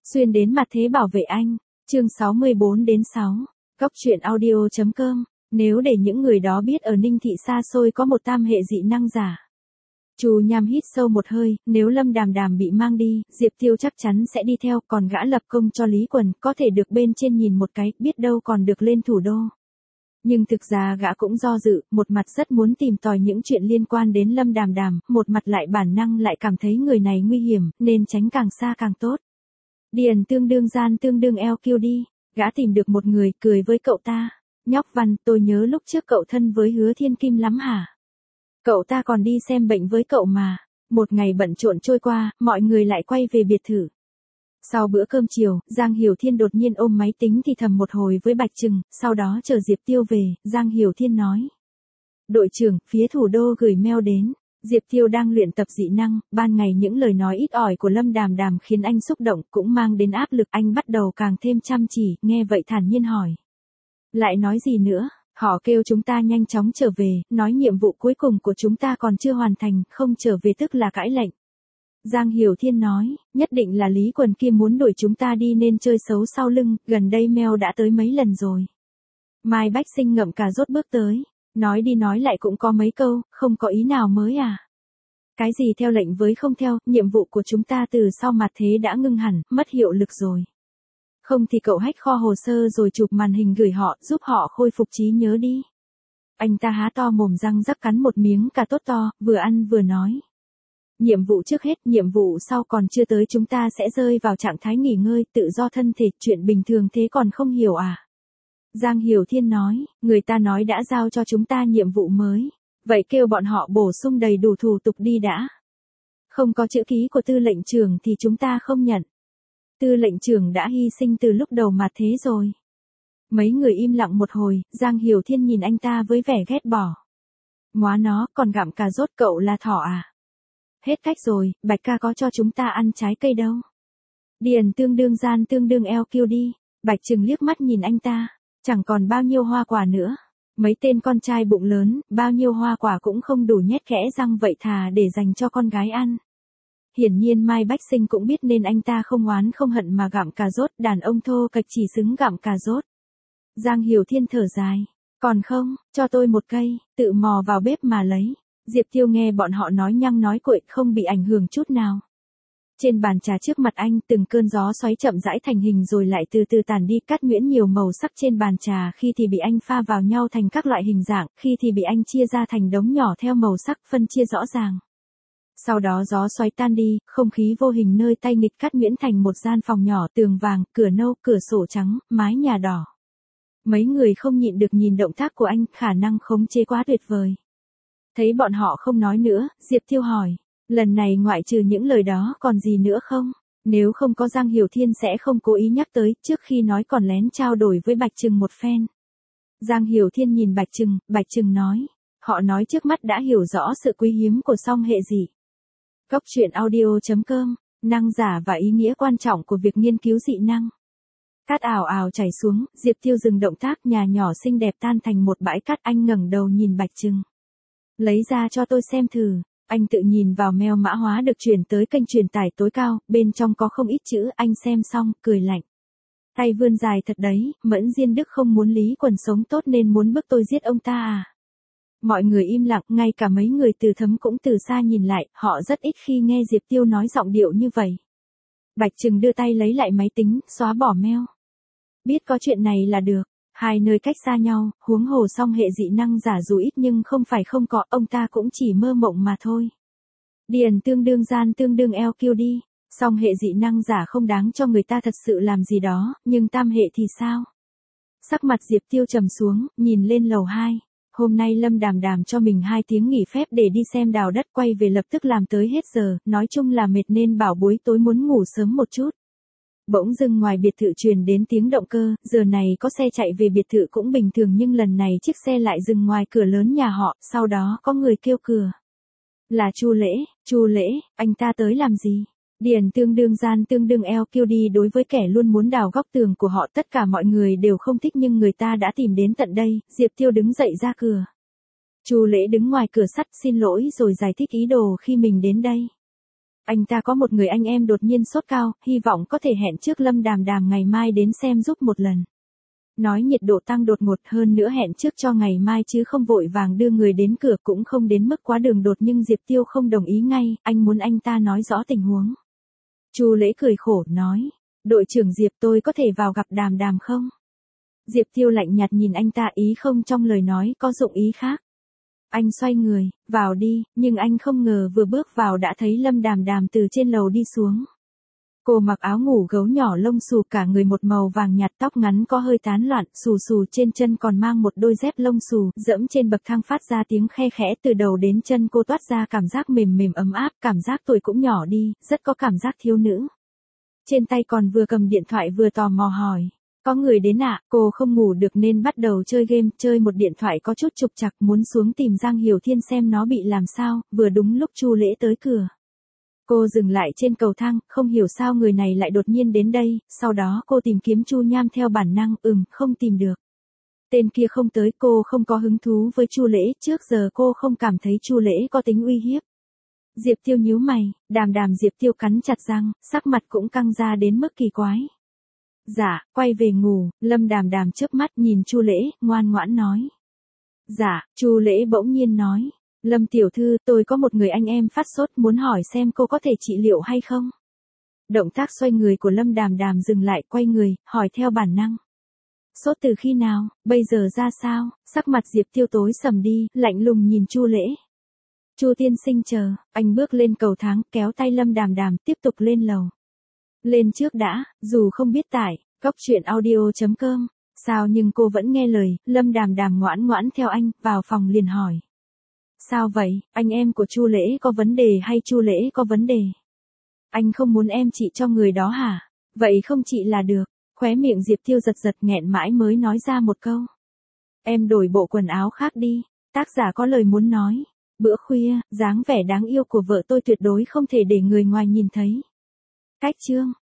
Xuyên đến mặt thế bảo vệ anh. Chương 64-6. Góc truyện audio.com. Nếu để những người đó biết ở Ninh Thị xa xôi có một tam hệ dị năng giả. Chu Nham hít sâu một hơi, nếu Lâm Đàm Đàm bị mang đi, Diệp Tiêu chắc chắn sẽ đi theo, còn gã lập công cho Lý Quần, có thể được bên trên nhìn một cái, biết đâu còn được lên thủ đô. Nhưng thực ra gã cũng do dự, một mặt rất muốn tìm tòi những chuyện liên quan đến Lâm Đàm Đàm, một mặt lại bản năng lại cảm thấy người này nguy hiểm, nên tránh càng xa càng tốt. Điền tương đương gian tương đương eo kêu đi, gã tìm được một người, cười với cậu ta. Nhóc Văn, tôi nhớ lúc trước cậu thân với Hứa Thiên Kim lắm hả? Cậu ta còn đi xem bệnh với cậu mà. Một ngày bận rộn trôi qua, mọi người lại quay về biệt thự. Sau bữa cơm chiều, Giang Hiểu Thiên đột nhiên ôm máy tính thì thầm một hồi với Bạch Trừng, sau đó chờ Diệp Tiêu về, Giang Hiểu Thiên nói. Đội trưởng, phía thủ đô gửi mail đến. Diệp Tiêu đang luyện tập dị năng, ban ngày những lời nói ít ỏi của Lâm Đàm Đàm khiến anh xúc động, cũng mang đến áp lực, anh bắt đầu càng thêm chăm chỉ, nghe vậy thản nhiên hỏi. Lại nói gì nữa? Họ kêu chúng ta nhanh chóng trở về, nói nhiệm vụ cuối cùng của chúng ta còn chưa hoàn thành, không trở về tức là cãi lệnh. Giang Hiểu Thiên nói, nhất định là Lý Quần kia muốn đuổi chúng ta đi nên chơi xấu sau lưng, gần đây mail đã tới mấy lần rồi. Mai Bách Sinh ngậm cà rốt bước tới, nói đi nói lại cũng có mấy câu, không có ý nào mới à. Cái gì theo lệnh với không theo, nhiệm vụ của chúng ta từ sau mặt thế đã ngưng hẳn, mất hiệu lực rồi. Không thì cậu hack kho hồ sơ rồi chụp màn hình gửi họ, giúp họ khôi phục trí nhớ đi. Anh ta há to mồm răng rắc cắn một miếng cà tốt to, vừa ăn vừa nói. Nhiệm vụ trước hết, nhiệm vụ sau còn chưa tới chúng ta sẽ rơi vào trạng thái nghỉ ngơi, tự do thân thể, chuyện bình thường thế còn không hiểu à? Giang Hiểu Thiên nói, người ta nói đã giao cho chúng ta nhiệm vụ mới, vậy kêu bọn họ bổ sung đầy đủ thủ tục đi đã. Không có chữ ký của tư lệnh trưởng thì chúng ta không nhận. Tư lệnh trưởng đã hy sinh từ lúc đầu mà thế rồi. Mấy người im lặng một hồi, Giang Hiểu Thiên nhìn anh ta với vẻ ghét bỏ. Móa nó, còn gặm cà rốt, cậu là thỏ à? Hết cách rồi, Bạch ca có cho chúng ta ăn trái cây đâu. Điền tương đương gian tương đương eo kêu đi. Bạch Trừng liếc mắt nhìn anh ta. Chẳng còn bao nhiêu hoa quả nữa. Mấy tên con trai bụng lớn, bao nhiêu hoa quả cũng không đủ nhét kẽ răng, vậy thà để dành cho con gái ăn. Hiển nhiên Mai Bách Sinh cũng biết nên anh ta không oán không hận mà gặm cà rốt, đàn ông thô kệch chỉ xứng gặm cà rốt. Giang Hiểu Thiên thở dài. Còn không, cho tôi một cây, tự mò vào bếp mà lấy. Diệp Tiêu nghe bọn họ nói nhăng nói cuội, không bị ảnh hưởng chút nào. Trên bàn trà trước mặt anh, từng cơn gió xoáy chậm rãi thành hình rồi lại từ từ tàn đi, cắt nhuyễn nhiều màu sắc trên bàn trà, khi thì bị anh pha vào nhau thành các loại hình dạng, khi thì bị anh chia ra thành đống nhỏ theo màu sắc, phân chia rõ ràng. Sau đó gió xoáy tan đi, không khí vô hình nơi tay nghịch cắt nhuyễn thành một gian phòng nhỏ, tường vàng, cửa nâu, cửa sổ trắng, mái nhà đỏ. Mấy người không nhịn được nhìn động tác của anh, khả năng khống chế quá tuyệt vời. Thấy bọn họ không nói nữa, Diệp Tiêu hỏi, lần này ngoại trừ những lời đó còn gì nữa không? Nếu không có Giang Hiểu Thiên sẽ không cố ý nhắc tới, trước khi nói còn lén trao đổi với Bạch Trừng một phen. Giang Hiểu Thiên nhìn Bạch Trừng nói, họ nói trước mắt đã hiểu rõ sự quý hiếm của song hệ dị. Góc truyện audio.com, năng giả và ý nghĩa quan trọng của việc nghiên cứu dị năng. Cát ảo ảo chảy xuống, Diệp Tiêu dừng động tác, nhà nhỏ xinh đẹp tan thành một bãi cát, anh ngẩng đầu nhìn Bạch Trừng. Lấy ra cho tôi xem thử. Anh tự nhìn vào mail mã hóa được chuyển tới kênh truyền tải tối cao, bên trong có không ít chữ, anh xem xong, cười lạnh. Tay vươn dài thật đấy, Mẫn Diên Đức không muốn Lý Quần sống tốt nên muốn bức tôi giết ông ta à? Mọi người im lặng, ngay cả mấy người từ thấm cũng từ xa nhìn lại, họ rất ít khi nghe Diệp Tiêu nói giọng điệu như vậy. Bạch Trừng đưa tay lấy lại máy tính, xóa bỏ mail. Biết có chuyện này là được. Hai nơi cách xa nhau, huống hồ song hệ dị năng giả dù ít nhưng không phải không có, ông ta cũng chỉ mơ mộng mà thôi. Điền tương đương gian tương đương eo kêu đi. Song hệ dị năng giả không đáng cho người ta thật sự làm gì đó, nhưng tam hệ thì sao? Sắc mặt Diệp Tiêu trầm xuống, nhìn lên lầu 2. Hôm nay Lâm Đàm Đàm cho mình 2 tiếng nghỉ phép để đi xem đào đất, quay về lập tức làm tới hết giờ, nói chung là mệt nên bảo buổi tối muốn ngủ sớm một chút. Bỗng dưng ngoài biệt thự truyền đến tiếng động cơ, giờ này có xe chạy về biệt thự cũng bình thường nhưng lần này chiếc xe lại dừng ngoài cửa lớn nhà họ, sau đó có người kêu cửa. Là Chu Lễ, anh ta tới làm gì? Điền tương đương gian tương đương eo kêu đi, đối với kẻ luôn muốn đào góc tường của họ tất cả mọi người đều không thích nhưng người ta đã tìm đến tận đây, Diệp Tiêu đứng dậy ra cửa. Chu Lễ đứng ngoài cửa sắt xin lỗi rồi giải thích ý đồ khi mình đến đây. Anh ta có một người anh em đột nhiên sốt cao, hy vọng có thể hẹn trước Lâm Đàm Đàm ngày mai đến xem giúp một lần. Nói nhiệt độ tăng đột ngột, hơn nữa hẹn trước cho ngày mai chứ không vội vàng đưa người đến cửa, cũng không đến mức quá đường đột, nhưng Diệp Tiêu không đồng ý ngay, anh muốn anh ta nói rõ tình huống. Chu Lễ cười khổ, nói, đội trưởng Diệp, tôi có thể vào gặp Đàm Đàm không? Diệp Tiêu lạnh nhạt nhìn anh ta, ý không trong lời nói có dụng ý khác. Anh xoay người, vào đi, nhưng anh không ngờ vừa bước vào đã thấy Lâm Đàm Đàm từ trên lầu đi xuống. Cô mặc áo ngủ gấu nhỏ lông xù, cả người một màu vàng nhạt, tóc ngắn có hơi tán loạn, xù xù, trên chân còn mang một đôi dép lông xù, dẫm trên bậc thang phát ra tiếng khe khẽ, từ đầu đến chân cô toát ra cảm giác mềm mềm ấm áp, cảm giác tuổi cũng nhỏ đi, rất có cảm giác thiếu nữ. Trên tay còn vừa cầm điện thoại vừa tò mò hỏi. Có người đến ạ, cô không ngủ được nên bắt đầu chơi game, chơi một điện thoại có chút trục trặc, muốn xuống tìm Giang Hiểu Thiên xem nó bị làm sao, vừa đúng lúc Chu Lễ tới cửa. Cô dừng lại trên cầu thang, không hiểu sao người này lại đột nhiên đến đây, sau đó cô tìm kiếm Chu Nham theo bản năng, không tìm được. Tên kia không tới, cô không có hứng thú với Chu Lễ, trước giờ cô không cảm thấy Chu Lễ có tính uy hiếp. Diệp Tiêu nhíu mày, Đàm Đàm. Diệp Tiêu cắn chặt răng, sắc mặt cũng căng ra đến mức kỳ quái. Dạ, quay về ngủ. Lâm Đàm Đàm chớp mắt nhìn Chu Lễ, ngoan ngoãn nói. Dạ, Chu Lễ bỗng nhiên nói. Lâm tiểu thư, tôi có một người anh em phát sốt, muốn hỏi xem cô có thể trị liệu hay không? Động tác xoay người của Lâm Đàm Đàm dừng lại, quay người, hỏi theo bản năng. Sốt từ khi nào, bây giờ ra sao? Sắc mặt Diệp Tiêu tối sầm đi, lạnh lùng nhìn Chu Lễ. Chu tiên sinh chờ, anh bước lên cầu thang, kéo tay Lâm Đàm Đàm, tiếp tục lên lầu. Lên trước đã, dù không biết tải, cóc truyện audio.com, sao nhưng cô vẫn nghe lời, Lâm Đàm Đàm ngoãn ngoãn theo anh, vào phòng liền hỏi. Sao vậy, anh em của Chu Lễ có vấn đề hay Chu Lễ có vấn đề? Anh không muốn em trị cho người đó hả? Vậy không trị là được. Khóe miệng Diệp Tiêu giật giật, nghẹn mãi mới nói ra một câu. Em đổi bộ quần áo khác đi, tác giả có lời muốn nói. Bữa khuya, dáng vẻ đáng yêu của vợ tôi tuyệt đối không thể để người ngoài nhìn thấy. Cách chương